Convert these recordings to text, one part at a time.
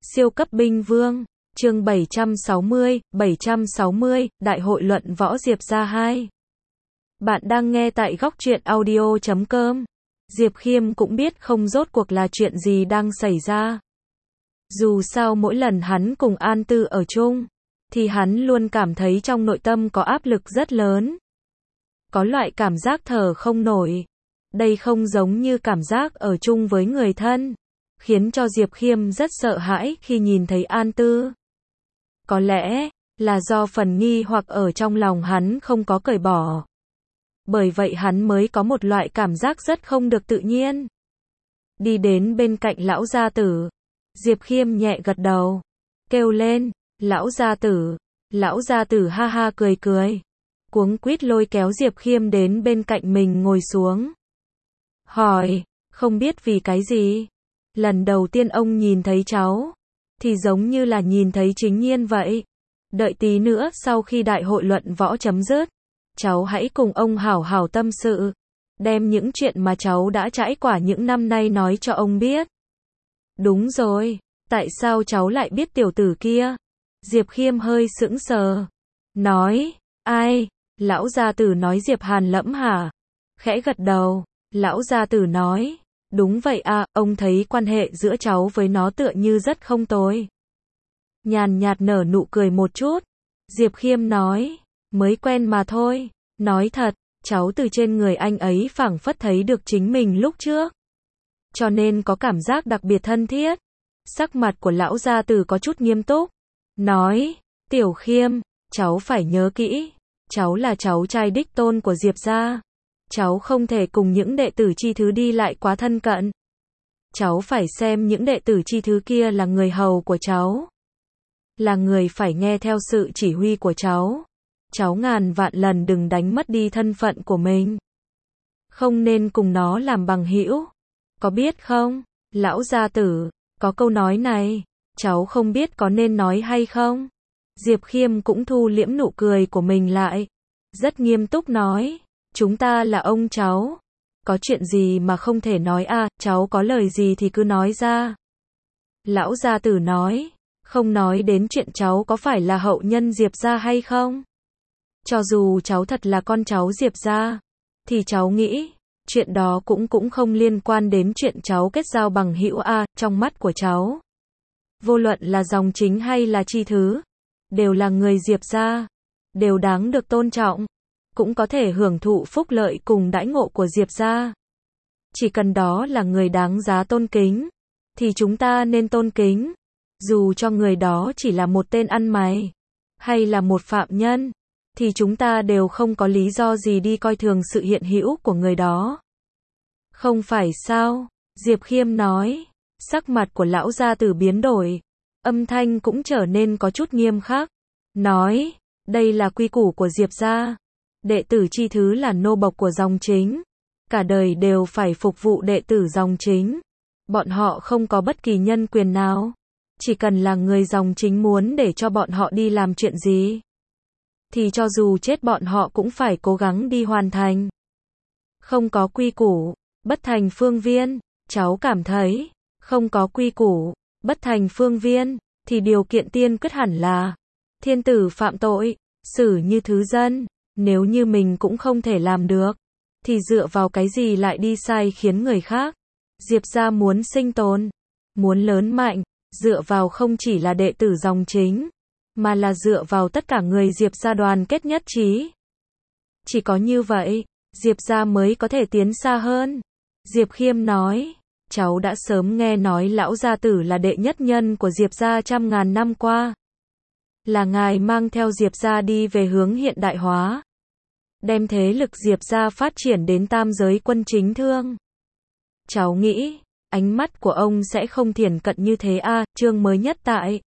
Siêu cấp binh vương, chương 760, Đại hội luận võ Diệp gia 2. Bạn đang nghe tại góc truyện audio.com. Diệp Khiêm cũng biết không rốt cuộc là chuyện gì đang xảy ra. Dù sao mỗi lần hắn cùng An Tư ở chung, thì hắn luôn cảm thấy trong nội tâm có áp lực rất lớn. Có loại cảm giác thở không nổi. Đây không giống như cảm giác ở chung với người thân, khiến cho Diệp Khiêm rất sợ hãi khi nhìn thấy An Tư. Có lẽ là do phần nghi hoặc ở trong lòng hắn không có cởi bỏ. Bởi vậy hắn mới có một loại cảm giác rất không được tự nhiên. Đi đến bên cạnh lão gia tử, Diệp Khiêm nhẹ gật đầu, kêu lên, lão gia tử. Lão gia tử ha ha cười cười, cuống quýt lôi kéo Diệp Khiêm đến bên cạnh mình ngồi xuống. Hỏi, không biết vì cái gì? Lần đầu tiên ông nhìn thấy cháu, thì giống như là nhìn thấy chính nhiên vậy. Đợi tí nữa sau khi đại hội luận võ chấm dứt, cháu hãy cùng ông hảo hảo tâm sự, đem những chuyện mà cháu đã trải qua những năm nay nói cho ông biết. Đúng rồi, tại sao cháu lại biết tiểu tử kia? Diệp Khiêm hơi sững sờ, nói, ai? Lão gia tử nói Diệp Hàn Lẫm hả? Khẽ gật đầu, lão gia tử nói, đúng vậy à, ông thấy quan hệ giữa cháu với nó tựa như rất không tồi. Nhàn nhạt nở nụ cười một chút, Diệp Khiêm nói, mới quen mà thôi. Nói thật, cháu từ trên người anh ấy phảng phất thấy được chính mình lúc trước, cho nên có cảm giác đặc biệt thân thiết. Sắc mặt của lão gia tử có chút nghiêm túc, nói, Tiểu Khiêm, cháu phải nhớ kỹ, cháu là cháu trai đích tôn của Diệp gia. Cháu không thể cùng những đệ tử chi thứ đi lại quá thân cận. Cháu phải xem những đệ tử chi thứ kia là người hầu của cháu, là người phải nghe theo sự chỉ huy của cháu. Cháu ngàn vạn lần đừng đánh mất đi thân phận của mình. Không nên cùng nó làm bằng hữu. Có biết không, lão gia tử, có câu nói này, cháu không biết có nên nói hay không? Diệp Khiêm cũng thu liễm nụ cười của mình lại, rất nghiêm túc nói, chúng ta là ông cháu, có chuyện gì mà không thể nói à, cháu có lời gì thì cứ nói ra. Lão gia tử nói, không nói đến chuyện cháu có phải là hậu nhân Diệp gia hay không. Cho dù cháu thật là con cháu Diệp gia, thì cháu nghĩ, chuyện đó cũng không liên quan đến chuyện cháu kết giao bằng hữu à, trong mắt của cháu. Vô luận là dòng chính hay là chi thứ, đều là người Diệp gia, đều đáng được tôn trọng, cũng có thể hưởng thụ phúc lợi cùng đãi ngộ của Diệp gia. Chỉ cần đó là người đáng giá tôn kính, thì chúng ta nên tôn kính. Dù cho người đó chỉ là một tên ăn mày, hay là một phạm nhân, thì chúng ta đều không có lý do gì đi coi thường sự hiện hữu của người đó. Không phải sao? Diệp Khiêm nói. Sắc mặt của lão gia tử biến đổi, âm thanh cũng trở nên có chút nghiêm khắc. Nói, đây là quy củ của Diệp gia. Đệ tử chi thứ là nô bộc của dòng chính, cả đời đều phải phục vụ đệ tử dòng chính. Bọn họ không có bất kỳ nhân quyền nào. Chỉ cần là người dòng chính muốn để cho bọn họ đi làm chuyện gì, thì cho dù chết bọn họ cũng phải cố gắng đi hoàn thành. Không có quy củ, bất thành phương viên. Cháu cảm thấy, không có quy củ, bất thành phương viên, thì điều kiện tiên quyết hẳn là thiên tử phạm tội, xử như thứ dân. Nếu như mình cũng không thể làm được, thì dựa vào cái gì lại đi sai khiến người khác? Diệp gia muốn sinh tồn, muốn lớn mạnh, dựa vào không chỉ là đệ tử dòng chính, mà là dựa vào tất cả người Diệp gia đoàn kết nhất trí. Chỉ có như vậy, Diệp gia mới có thể tiến xa hơn. Diệp Khiêm nói, cháu đã sớm nghe nói lão gia tử là đệ nhất nhân của Diệp gia trăm ngàn năm qua. Là ngài mang theo Diệp gia đi về hướng hiện đại hóa, đem thế lực Diệp gia phát triển đến tam giới quân chính thương. Cháu nghĩ, ánh mắt của ông sẽ không thiển cận như thế à, chương mới nhất tại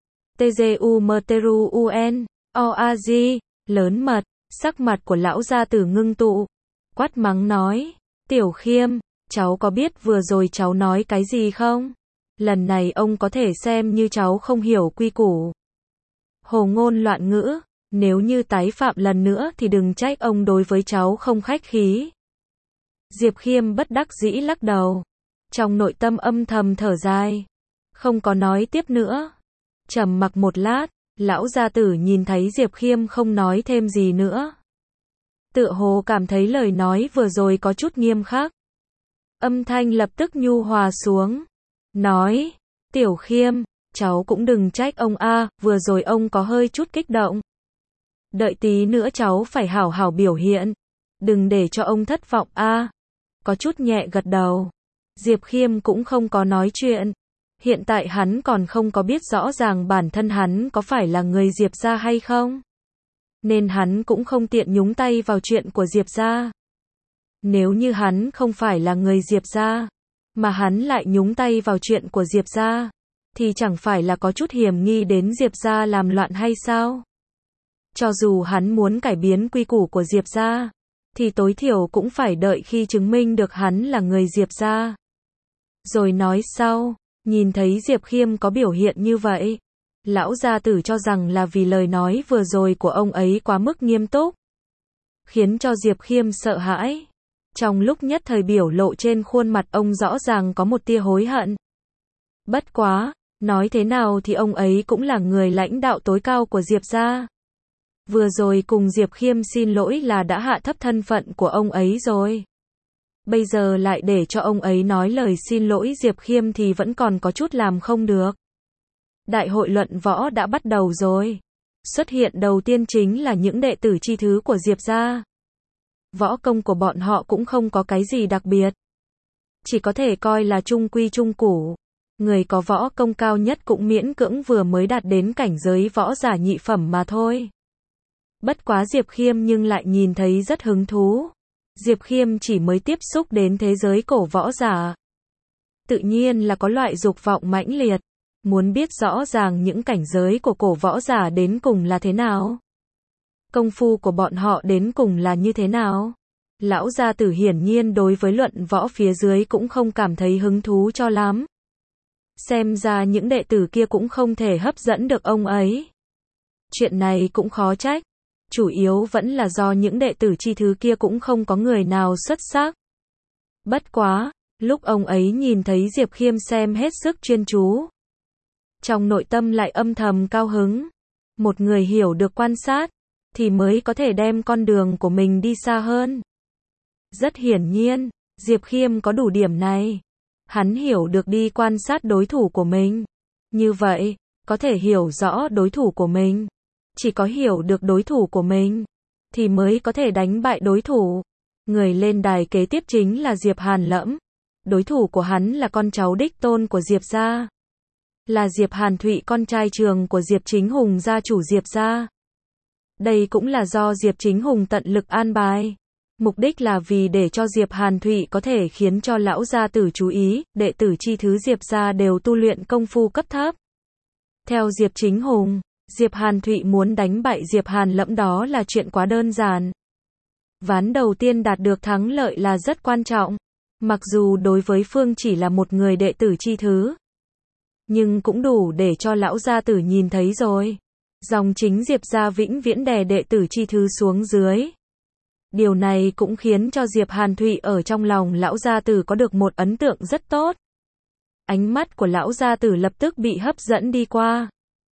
TGUMTRUN, OAG, lớn mật, sắc mặt của lão gia tử ngưng tụ, quát mắng nói, Tiểu Khiêm, cháu có biết vừa rồi cháu nói cái gì không? Lần này ông có thể xem như cháu không hiểu quy củ. Hồ ngôn loạn ngữ, nếu như tái phạm lần nữa thì đừng trách ông đối với cháu không khách khí. Diệp Khiêm bất đắc dĩ lắc đầu, trong nội tâm âm thầm thở dài. không có nói tiếp nữa. Trầm mặc một lát, lão gia tử nhìn thấy Diệp Khiêm không nói thêm gì nữa. Tựa hồ cảm thấy lời nói vừa rồi có chút nghiêm khắc. Âm thanh lập tức nhu hòa xuống. Nói, Tiểu Khiêm, cháu cũng đừng trách ông a, vừa rồi ông có hơi chút kích động. Đợi tí nữa cháu phải hảo hảo biểu hiện. Đừng để cho ông thất vọng a. Có chút nhẹ gật đầu. Diệp Khiêm cũng không có nói chuyện. Hiện tại hắn còn không có biết rõ ràng bản thân hắn có phải là người Diệp gia hay không. Nên hắn cũng không tiện nhúng tay vào chuyện của Diệp gia. Nếu như hắn không phải là người Diệp gia, mà hắn lại nhúng tay vào chuyện của Diệp gia, thì chẳng phải là có chút hiểm nghi đến Diệp gia làm loạn hay sao? Cho dù hắn muốn cải biến quy củ của Diệp gia, thì tối thiểu cũng phải đợi khi chứng minh được hắn là người Diệp gia. Rồi nói sau, nhìn thấy Diệp Khiêm có biểu hiện như vậy, lão gia tử cho rằng là vì lời nói vừa rồi của ông ấy quá mức nghiêm túc, khiến cho Diệp Khiêm sợ hãi. Trong lúc nhất thời biểu lộ trên khuôn mặt ông rõ ràng có một tia hối hận. Bất quá, nói thế nào thì ông ấy cũng là người lãnh đạo tối cao của Diệp gia. Vừa rồi cùng Diệp Khiêm xin lỗi là đã hạ thấp thân phận của ông ấy rồi. Bây giờ lại để cho ông ấy nói lời xin lỗi Diệp Khiêm thì vẫn còn có chút làm không được. Đại hội luận võ đã bắt đầu rồi. Xuất hiện đầu tiên chính là những đệ tử chi thứ của Diệp gia. Võ công của bọn họ cũng không có cái gì đặc biệt. Chỉ có thể coi là trung quy trung củ. Người có võ công cao nhất cũng miễn cưỡng vừa mới đạt đến cảnh giới võ giả nhị phẩm mà thôi. Bất quá Diệp Khiêm nhưng lại nhìn thấy rất hứng thú. Diệp Khiêm chỉ mới tiếp xúc đến thế giới cổ võ giả. Tự nhiên là có loại dục vọng mãnh liệt. Muốn biết rõ ràng những cảnh giới của cổ võ giả đến cùng là thế nào. Công phu của bọn họ đến cùng là như thế nào. Lão gia tử hiển nhiên đối với luận võ phía dưới cũng không cảm thấy hứng thú cho lắm. Xem ra những đệ tử kia cũng không thể hấp dẫn được ông ấy. Chuyện này cũng khó trách. Chủ yếu vẫn là do những đệ tử chi thứ kia cũng không có người nào xuất sắc. Bất quá, lúc ông ấy nhìn thấy Diệp Khiêm xem hết sức chuyên chú, trong nội tâm lại âm thầm cao hứng. Một người hiểu được quan sát, thì mới có thể đem con đường của mình đi xa hơn. Rất hiển nhiên, Diệp Khiêm có đủ điểm này. Hắn hiểu được đi quan sát đối thủ của mình. Như vậy, có thể hiểu rõ đối thủ của mình. Chỉ có hiểu được đối thủ của mình, thì mới có thể đánh bại đối thủ. Người lên đài kế tiếp chính là Diệp Hàn Lẫm. Đối thủ của hắn là con cháu đích tôn của Diệp gia. Là Diệp Hàn Thụy, con trai trường của Diệp Chính Hùng, gia chủ Diệp gia. Đây cũng là do Diệp Chính Hùng tận lực an bài. Mục đích là vì để cho Diệp Hàn Thụy có thể khiến cho lão gia tử chú ý, đệ tử chi thứ Diệp gia đều tu luyện công phu cấp thấp. Theo Diệp Chính Hùng, Diệp Hàn Thụy muốn đánh bại Diệp Hàn Lẫm đó là chuyện quá đơn giản. Ván đầu tiên đạt được thắng lợi là rất quan trọng. Mặc dù đối với Phương chỉ là một người đệ tử chi thứ, nhưng cũng đủ để cho lão gia tử nhìn thấy rồi. Dòng chính Diệp gia vĩnh viễn đè đệ tử chi thứ xuống dưới. Điều này cũng khiến cho Diệp Hàn Thụy ở trong lòng lão gia tử có được một ấn tượng rất tốt. Ánh mắt của lão gia tử lập tức bị hấp dẫn đi qua.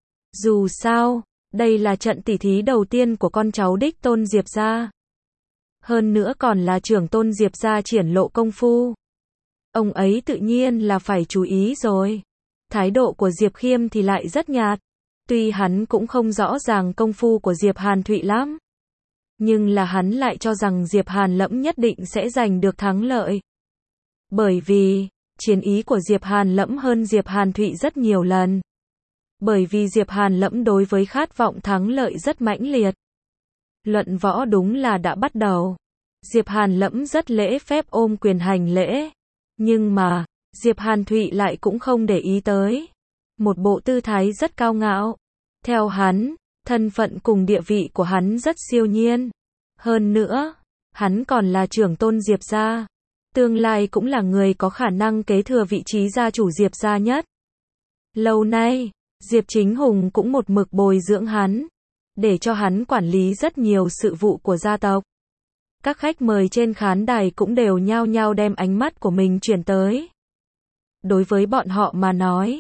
Dù sao, đây là trận tỉ thí đầu tiên của con cháu đích tôn Diệp gia. Hơn nữa còn là trưởng tôn Diệp gia triển lộ công phu. Ông ấy tự nhiên là phải chú ý rồi. Thái độ của Diệp Khiêm thì lại rất nhạt. Tuy hắn cũng không rõ ràng công phu của Diệp Hàn Thụy lắm, nhưng là hắn lại cho rằng Diệp Hàn Lẫm nhất định sẽ giành được thắng lợi. Bởi vì, chiến ý của Diệp Hàn Lẫm hơn Diệp Hàn Thụy rất nhiều lần. Bởi vì Diệp Hàn Lẫm đối với khát vọng thắng lợi rất mãnh liệt. Luận võ đúng là đã bắt đầu. Diệp Hàn Lẫm rất lễ phép ôm quyền hành lễ. Nhưng mà, Diệp Hàn Thụy lại cũng không để ý tới. Một bộ tư thái rất cao ngạo. Theo hắn, thân phận cùng địa vị của hắn rất siêu nhiên. Hơn nữa, hắn còn là trưởng tôn Diệp gia. Tương lai cũng là người có khả năng kế thừa vị trí gia chủ Diệp gia nhất. Lâu nay, Diệp Chính Hùng cũng một mực bồi dưỡng hắn, để cho hắn quản lý rất nhiều sự vụ của gia tộc. Các khách mời trên khán đài cũng đều nhao nhao đem ánh mắt của mình chuyển tới. Đối với bọn họ mà nói,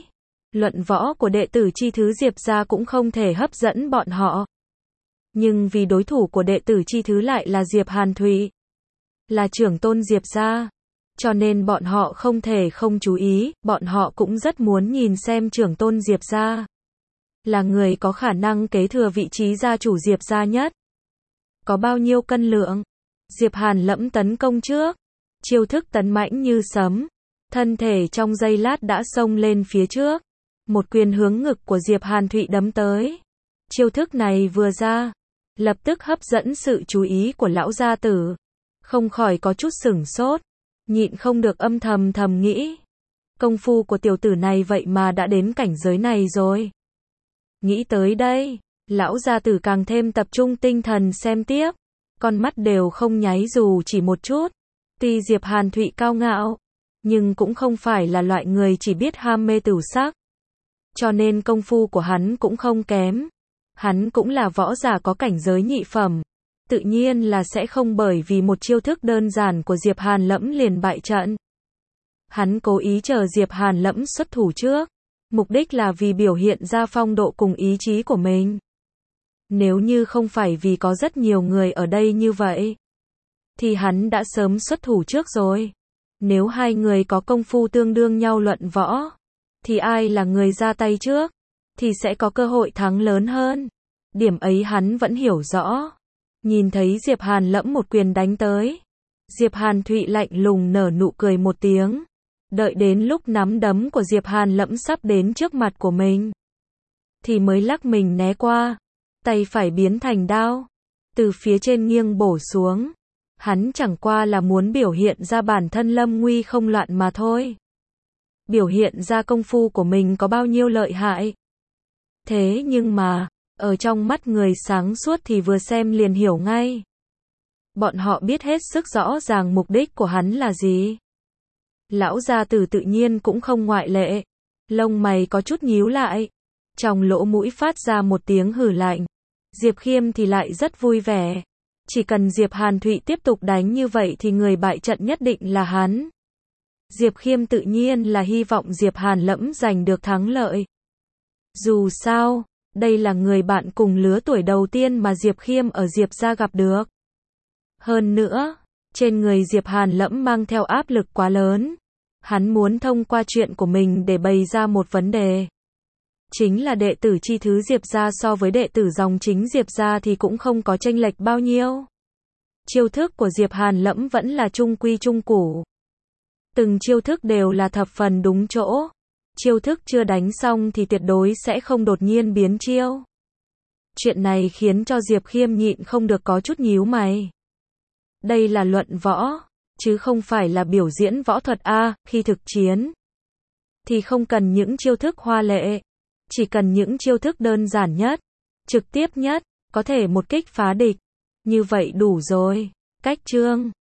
Luận võ của đệ tử chi thứ Diệp gia cũng không thể hấp dẫn bọn họ. Nhưng vì đối thủ của đệ tử chi thứ lại là Diệp Hàn Thụy, là trưởng tôn Diệp gia, cho nên bọn họ không thể không chú ý, bọn họ cũng rất muốn nhìn xem trưởng tôn Diệp gia là người có khả năng kế thừa vị trí gia chủ Diệp gia nhất. Có bao nhiêu cân lượng? Diệp Hàn Lẫm tấn công trước, chiêu thức tấn mãnh như sấm, thân thể trong giây lát đã xông lên phía trước, một quyền hướng ngực của Diệp Hàn Thụy đấm tới. Chiêu thức này vừa ra, lập tức hấp dẫn sự chú ý của lão gia tử, không khỏi có chút sửng sốt, nhịn không được âm thầm nghĩ, công phu của tiểu tử này vậy mà đã đến cảnh giới này rồi. Nghĩ tới đây, lão gia tử càng thêm tập trung tinh thần xem tiếp, con mắt đều không nháy dù chỉ một chút. Tuy Diệp Hàn Thụy cao ngạo, nhưng cũng không phải là loại người chỉ biết ham mê tửu sắc, cho nên công phu của hắn cũng không kém. Hắn cũng là võ giả có cảnh giới nhị phẩm, tự nhiên là sẽ không bởi vì một chiêu thức đơn giản của Diệp Hàn Lẫm liền bại trận. Hắn cố ý chờ Diệp Hàn Lẫm xuất thủ trước, mục đích là vì biểu hiện ra phong độ cùng ý chí của mình. Nếu như không phải vì có rất nhiều người ở đây như vậy, thì hắn đã sớm xuất thủ trước rồi. Nếu hai người có công phu tương đương nhau luận võ, thì ai là người ra tay trước, thì sẽ có cơ hội thắng lớn hơn. Điểm ấy hắn vẫn hiểu rõ. Nhìn thấy Diệp Hàn Lẫm một quyền đánh tới, Diệp Hàn Thụy lạnh lùng nở nụ cười một tiếng. Đợi đến lúc nắm đấm của Diệp Hàn Lẫm sắp đến trước mặt của mình, thì mới lắc mình né qua, tay phải biến thành đao, từ phía trên nghiêng bổ xuống. Hắn chẳng qua là muốn biểu hiện ra bản thân lâm nguy không loạn mà thôi. Biểu hiện ra công phu của mình có bao nhiêu lợi hại. Thế nhưng mà, ở trong mắt người sáng suốt thì vừa xem liền hiểu ngay. Bọn họ biết hết sức rõ ràng mục đích của hắn là gì. Lão gia tử tự nhiên cũng không ngoại lệ. Lông mày có chút nhíu lại, trong lỗ mũi phát ra một tiếng hừ lạnh. Diệp Khiêm thì lại rất vui vẻ. Chỉ cần Diệp Hàn Thụy tiếp tục đánh như vậy thì người bại trận nhất định là hắn. Diệp Khiêm tự nhiên là hy vọng Diệp Hàn Lẫm giành được thắng lợi. Dù sao, đây là người bạn cùng lứa tuổi đầu tiên mà Diệp Khiêm ở Diệp gia gặp được. Hơn nữa, trên người Diệp Hàn Lẫm mang theo áp lực quá lớn. Hắn muốn thông qua chuyện của mình để bày ra một vấn đề. Chính là đệ tử chi thứ Diệp gia so với đệ tử dòng chính Diệp gia thì cũng không có chênh lệch bao nhiêu. Chiêu thức của Diệp Hàn Lẫm vẫn là trung quy trung củ. Từng chiêu thức đều là thập phần đúng chỗ. Chiêu thức chưa đánh xong thì tuyệt đối sẽ không đột nhiên biến chiêu. Chuyện này khiến cho Diệp Khiêm nhịn không được có chút nhíu mày. Đây là luận võ, chứ không phải là biểu diễn võ thuật a, khi thực chiến thì không cần những chiêu thức hoa lệ, chỉ cần những chiêu thức đơn giản nhất, trực tiếp nhất, có thể một kích phá địch. Như vậy đủ rồi. Cách chương